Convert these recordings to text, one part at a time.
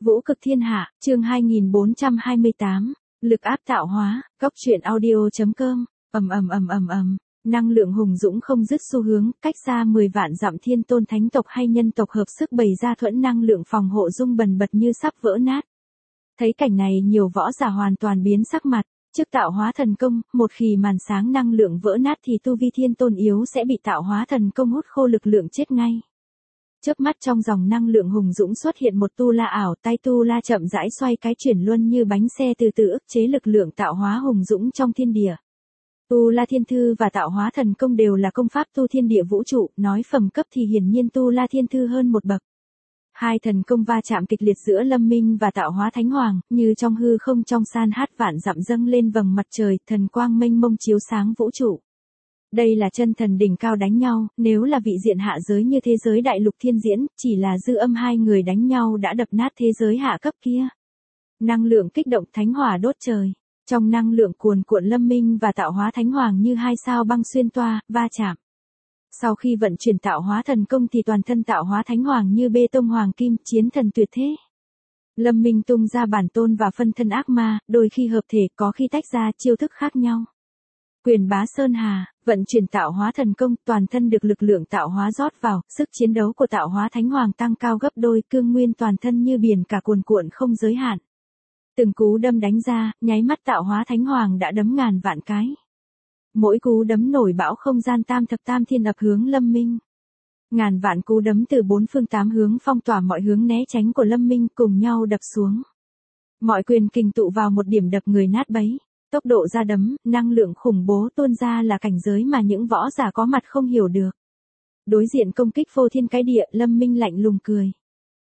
Vũ cực thiên hạ, chương 2428, lực áp tạo hóa, góc truyện audio.com, năng lượng hùng dũng không dứt xu hướng, cách xa 10 vạn dặm thiên tôn thánh tộc hay nhân tộc hợp sức bày ra thuẫn năng lượng phòng hộ rung bần bật như sắp vỡ nát. Thấy cảnh này nhiều võ giả hoàn toàn biến sắc mặt, trước tạo hóa thần công, một khi màn sáng năng lượng vỡ nát thì tu vi thiên tôn yếu sẽ bị tạo hóa thần công hút khô lực lượng chết ngay. Chớp mắt trong dòng năng lượng hùng dũng xuất hiện một tu la ảo, tay tu la chậm rãi xoay cái chuyển luân như bánh xe từ từ ức chế lực lượng tạo hóa hùng dũng trong thiên địa. Tu la thiên thư và tạo hóa thần công đều là công pháp tu thiên địa vũ trụ, nói phẩm cấp thì hiển nhiên tu la thiên thư hơn một bậc. Hai thần công va chạm kịch liệt giữa Lâm Minh và tạo hóa thánh hoàng, như trong hư không trong san hát vạn dặm dâng lên vầng mặt trời, thần quang mênh mông chiếu sáng vũ trụ. Đây là chân thần đỉnh cao đánh nhau, nếu là vị diện hạ giới như thế giới đại lục thiên diễn, chỉ là dư âm hai người đánh nhau đã đập nát thế giới hạ cấp kia. Năng lượng kích động thánh hỏa đốt trời. Trong năng lượng cuồn cuộn Lâm Minh và tạo hóa thánh hoàng như hai sao băng xuyên toa, va chạm. Sau khi vận chuyển tạo hóa thần công thì toàn thân tạo hóa thánh hoàng như bê tông hoàng kim, chiến thần tuyệt thế. Lâm Minh tung ra bản tôn và phân thân ác ma, đôi khi hợp thể, có khi tách ra, chiêu thức khác nhau. Quyền bá sơn hà, vận chuyển tạo hóa thần công, toàn thân được lực lượng tạo hóa rót vào, sức chiến đấu của tạo hóa thánh hoàng tăng cao gấp đôi, cương nguyên toàn thân như biển cả cuồn cuộn không giới hạn. Từng cú đâm đánh ra, nháy mắt tạo hóa thánh hoàng đã đấm ngàn vạn cái. Mỗi cú đấm nổi bão không gian tam thập tam thiên ập hướng Lâm Minh. Ngàn vạn cú đấm từ bốn phương tám hướng phong tỏa mọi hướng né tránh của Lâm Minh cùng nhau đập xuống. Mọi quyền kình tụ vào một điểm đập người nát bấy. Tốc độ ra đấm, năng lượng khủng bố tuôn ra là cảnh giới mà những võ giả có mặt không hiểu được. Đối diện công kích phô thiên cái địa, Lâm Minh lạnh lùng cười.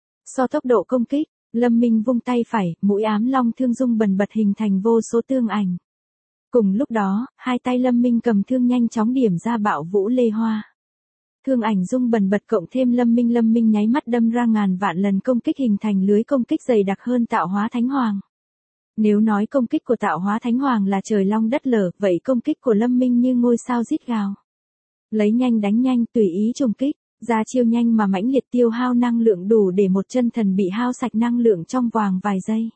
So tốc độ công kích, Lâm Minh vung tay phải, mũi ám long thương rung bần bật hình thành vô số tương ảnh. Cùng lúc đó, hai tay Lâm Minh cầm thương nhanh chóng điểm ra bạo vũ lê hoa. Thương ảnh rung bần bật cộng thêm Lâm Minh nháy mắt đâm ra ngàn vạn lần công kích hình thành lưới công kích dày đặc hơn tạo hóa thánh hoàng. Nếu nói công kích của tạo hóa thánh hoàng là trời long đất lở, vậy công kích của Lâm Minh như ngôi sao rít gào. Lấy nhanh đánh nhanh, tùy ý trùng kích, ra chiêu nhanh mà mãnh liệt tiêu hao năng lượng đủ để một chân thần bị hao sạch năng lượng trong vòng vài giây.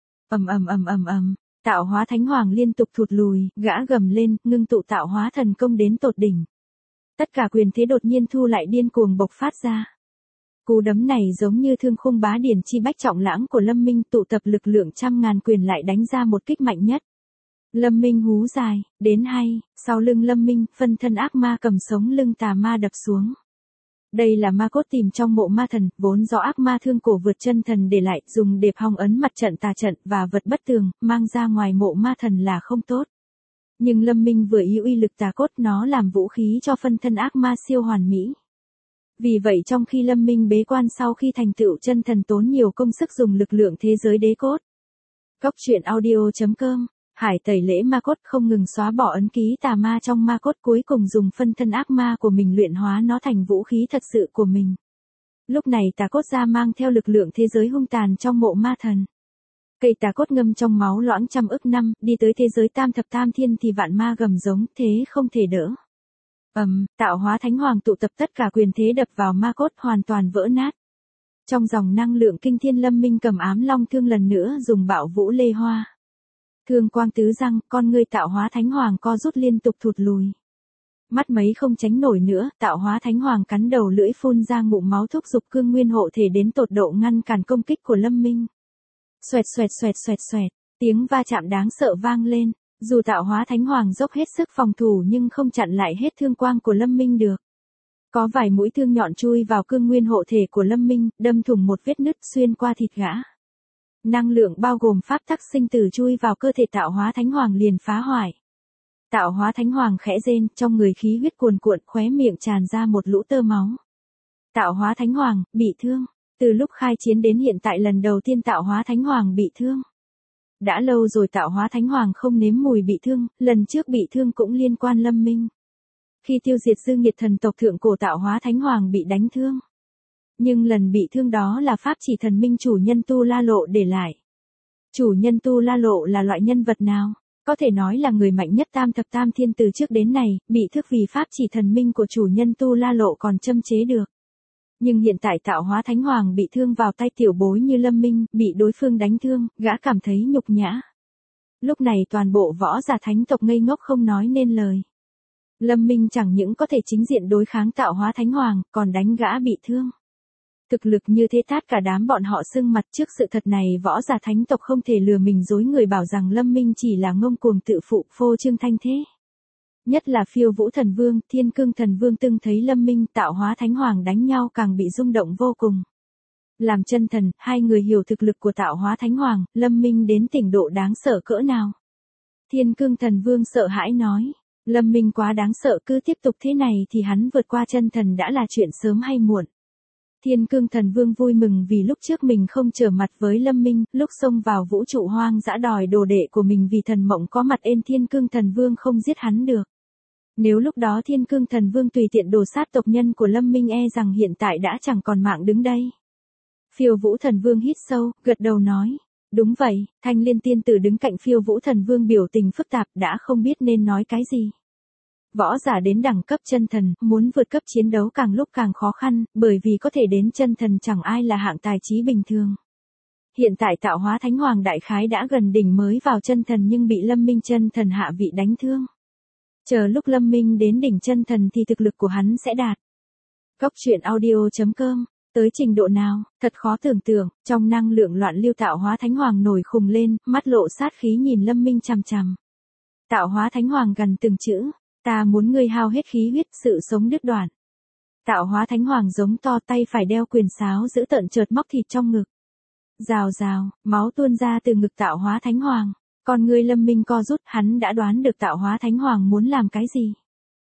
Tạo hóa thánh hoàng liên tục thụt lùi, gã gầm lên, ngưng tụ tạo hóa thần công đến tột đỉnh. Tất cả quyền thế đột nhiên thu lại điên cuồng bộc phát ra. Cú đấm này giống như thương khung bá điển chi bách trọng lãng của Lâm Minh tụ tập lực lượng trăm ngàn quyền lại đánh ra một kích mạnh nhất. Lâm Minh hú dài, đến hay, sau lưng Lâm Minh, phân thân ác ma cầm sống lưng tà ma đập xuống. Đây là ma cốt tìm trong mộ ma thần, vốn do ác ma thương cổ vượt chân thần để lại, dùng để hòng ấn mặt trận tà trận và vật bất tường, mang ra ngoài mộ ma thần là không tốt. Nhưng Lâm Minh vừa ý uy lực tà cốt nó làm vũ khí cho phân thân ác ma siêu hoàn mỹ. Vì vậy trong khi Lâm Minh bế quan sau khi thành tựu chân thần tốn nhiều công sức dùng lực lượng thế giới đế cốt. Góc truyện audio.com, hải tẩy lễ ma cốt không ngừng xóa bỏ ấn ký tà ma trong ma cốt cuối cùng dùng phân thân ác ma của mình luyện hóa nó thành vũ khí thật sự của mình. Lúc này tà cốt ra mang theo lực lượng thế giới hung tàn trong mộ ma thần. Cây tà cốt ngâm trong máu loãng trăm ức năm, đi tới thế giới tam thập tam thiên thì vạn ma gầm giống thế không thể đỡ. Tạo hóa thánh hoàng tụ tập tất cả quyền thế đập vào ma cốt hoàn toàn vỡ nát. Trong dòng năng lượng kinh thiên Lâm Minh cầm ám long thương lần nữa dùng bạo vũ lê hoa. Thương quang tứ răng, con ngươi tạo hóa thánh hoàng co rút liên tục thụt lùi. Mắt mấy không tránh nổi nữa, tạo hóa thánh hoàng cắn đầu lưỡi phun ra ngụm máu thúc giục cương nguyên hộ thể đến tột độ ngăn cản công kích của Lâm Minh. Xoẹt, tiếng va chạm đáng sợ vang lên. Dù tạo hóa thánh hoàng dốc hết sức phòng thủ nhưng không chặn lại hết thương quang của Lâm Minh được. Có vài mũi thương nhọn chui vào cương nguyên hộ thể của Lâm Minh, đâm thủng một vết nứt xuyên qua thịt gã. Năng lượng bao gồm pháp tắc sinh tử chui vào cơ thể tạo hóa thánh hoàng liền phá hoại. Tạo hóa thánh hoàng khẽ rên, trong người khí huyết cuồn cuộn, khóe miệng tràn ra một lũ tơ máu. Tạo hóa thánh hoàng bị thương. Từ lúc khai chiến đến hiện tại lần đầu tiên tạo hóa thánh hoàng bị thương. Đã lâu rồi tạo hóa thánh hoàng không nếm mùi bị thương, lần trước bị thương cũng liên quan Lâm Minh. Khi tiêu diệt dư nghiệt thần tộc thượng cổ tạo hóa thánh hoàng bị đánh thương. Nhưng lần bị thương đó là pháp chỉ thần minh chủ nhân Tu La Lộ để lại. Chủ nhân Tu La Lộ là loại nhân vật nào? Có thể nói là người mạnh nhất tam thập tam thiên từ trước đến nay, bị thức vì pháp chỉ thần minh của chủ nhân Tu La Lộ còn châm chế được. Nhưng hiện tại tạo hóa thánh hoàng bị thương vào tay tiểu bối như Lâm Minh, bị đối phương đánh thương, gã cảm thấy nhục nhã. Lúc này toàn bộ võ giả thánh tộc ngây ngốc không nói nên lời. Lâm Minh chẳng những có thể chính diện đối kháng tạo hóa thánh hoàng, còn đánh gã bị thương. Thực lực như thế tát cả đám bọn họ sưng mặt trước sự thật này, võ giả thánh tộc không thể lừa mình dối người bảo rằng Lâm Minh chỉ là ngông cuồng tự phụ phô trương thanh thế. Nhất là Phiêu Vũ Thần Vương, Thiên Cương Thần Vương từng thấy Lâm Minh tạo hóa thánh hoàng đánh nhau càng bị rung động vô cùng. Làm chân thần, hai người hiểu thực lực của tạo hóa thánh hoàng, Lâm Minh đến trình độ đáng sợ cỡ nào. Thiên Cương Thần Vương sợ hãi nói, Lâm Minh quá đáng sợ, cứ tiếp tục thế này thì hắn vượt qua chân thần đã là chuyện sớm hay muộn. Thiên Cương Thần Vương vui mừng vì lúc trước mình không trở mặt với Lâm Minh, lúc xông vào vũ trụ hoang dã đòi đồ đệ của mình vì thần mộng có mặt ên Thiên Cương Thần Vương không giết hắn được. Nếu lúc đó Thiên Cương Thần Vương tùy tiện đổ sát tộc nhân của Lâm Minh e rằng hiện tại đã chẳng còn mạng đứng đây. Phiêu Vũ Thần Vương hít sâu, gật đầu nói. Đúng vậy, Thanh Liên tiên tử đứng cạnh Phiêu Vũ Thần Vương biểu tình phức tạp đã không biết nên nói cái gì. Võ giả đến đẳng cấp chân thần, muốn vượt cấp chiến đấu càng lúc càng khó khăn, bởi vì có thể đến chân thần chẳng ai là hạng tài trí bình thường. Hiện tại tạo hóa thánh hoàng đại khái đã gần đỉnh mới vào chân thần nhưng bị Lâm Minh chân thần hạ vị đánh thương. Chờ lúc Lâm Minh đến đỉnh chân thần thì thực lực của hắn sẽ đạt. Cốc truyện audio.com. Tới trình độ nào, thật khó tưởng tượng, trong năng lượng loạn lưu tạo hóa thánh hoàng nổi khùng lên, mắt lộ sát khí nhìn Lâm Minh chằm chằm. Tạo hóa thánh hoàng gần từng chữ, ta muốn ngươi hao hết khí huyết, sự sống đứt đoạn. Tạo hóa thánh hoàng giống to, tay phải đeo quyền sáo giữ tợn chợt móc thịt trong ngực. Rào rào, máu tuôn ra từ ngực tạo hóa thánh hoàng. Còn người Lâm Minh co rút, hắn đã đoán được tạo hóa thánh hoàng muốn làm cái gì.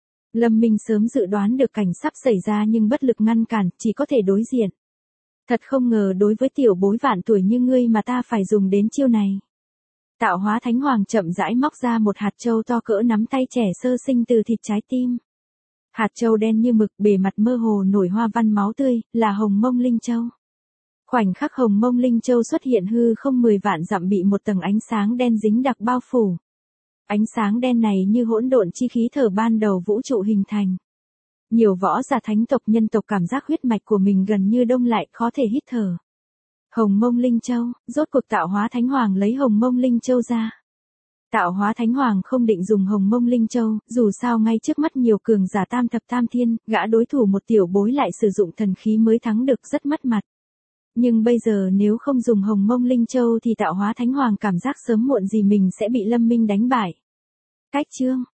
Lâm Minh sớm dự đoán được cảnh sắp xảy ra nhưng bất lực ngăn cản, chỉ có thể đối diện. Thật không ngờ đối với tiểu bối vạn tuổi như ngươi mà ta phải dùng đến chiêu này. Tạo hóa thánh hoàng chậm rãi móc ra một hạt châu to cỡ nắm tay trẻ sơ sinh từ thịt trái tim. Hạt châu đen như mực, bề mặt mơ hồ nổi hoa văn máu tươi, là hồng mông linh châu. Khoảnh khắc hồng mông linh châu xuất hiện hư không 10 vạn dặm bị một tầng ánh sáng đen dính đặc bao phủ. Ánh sáng đen này như hỗn độn chi khí thở ban đầu vũ trụ hình thành. Nhiều võ giả thánh tộc nhân tộc cảm giác huyết mạch của mình gần như đông lại, khó thể hít thở. Hồng mông linh châu, rốt cuộc tạo hóa thánh hoàng lấy hồng mông linh châu ra. Tạo hóa thánh hoàng không định dùng hồng mông linh châu, dù sao ngay trước mắt nhiều cường giả tam thập tam thiên, gã đối thủ một tiểu bối lại sử dụng thần khí mới thắng được rất mất mặt. Nhưng bây giờ nếu không dùng hồng mông linh châu thì tạo hóa thánh hoàng cảm giác sớm muộn gì mình sẽ bị Lâm Minh đánh bại. Cách chương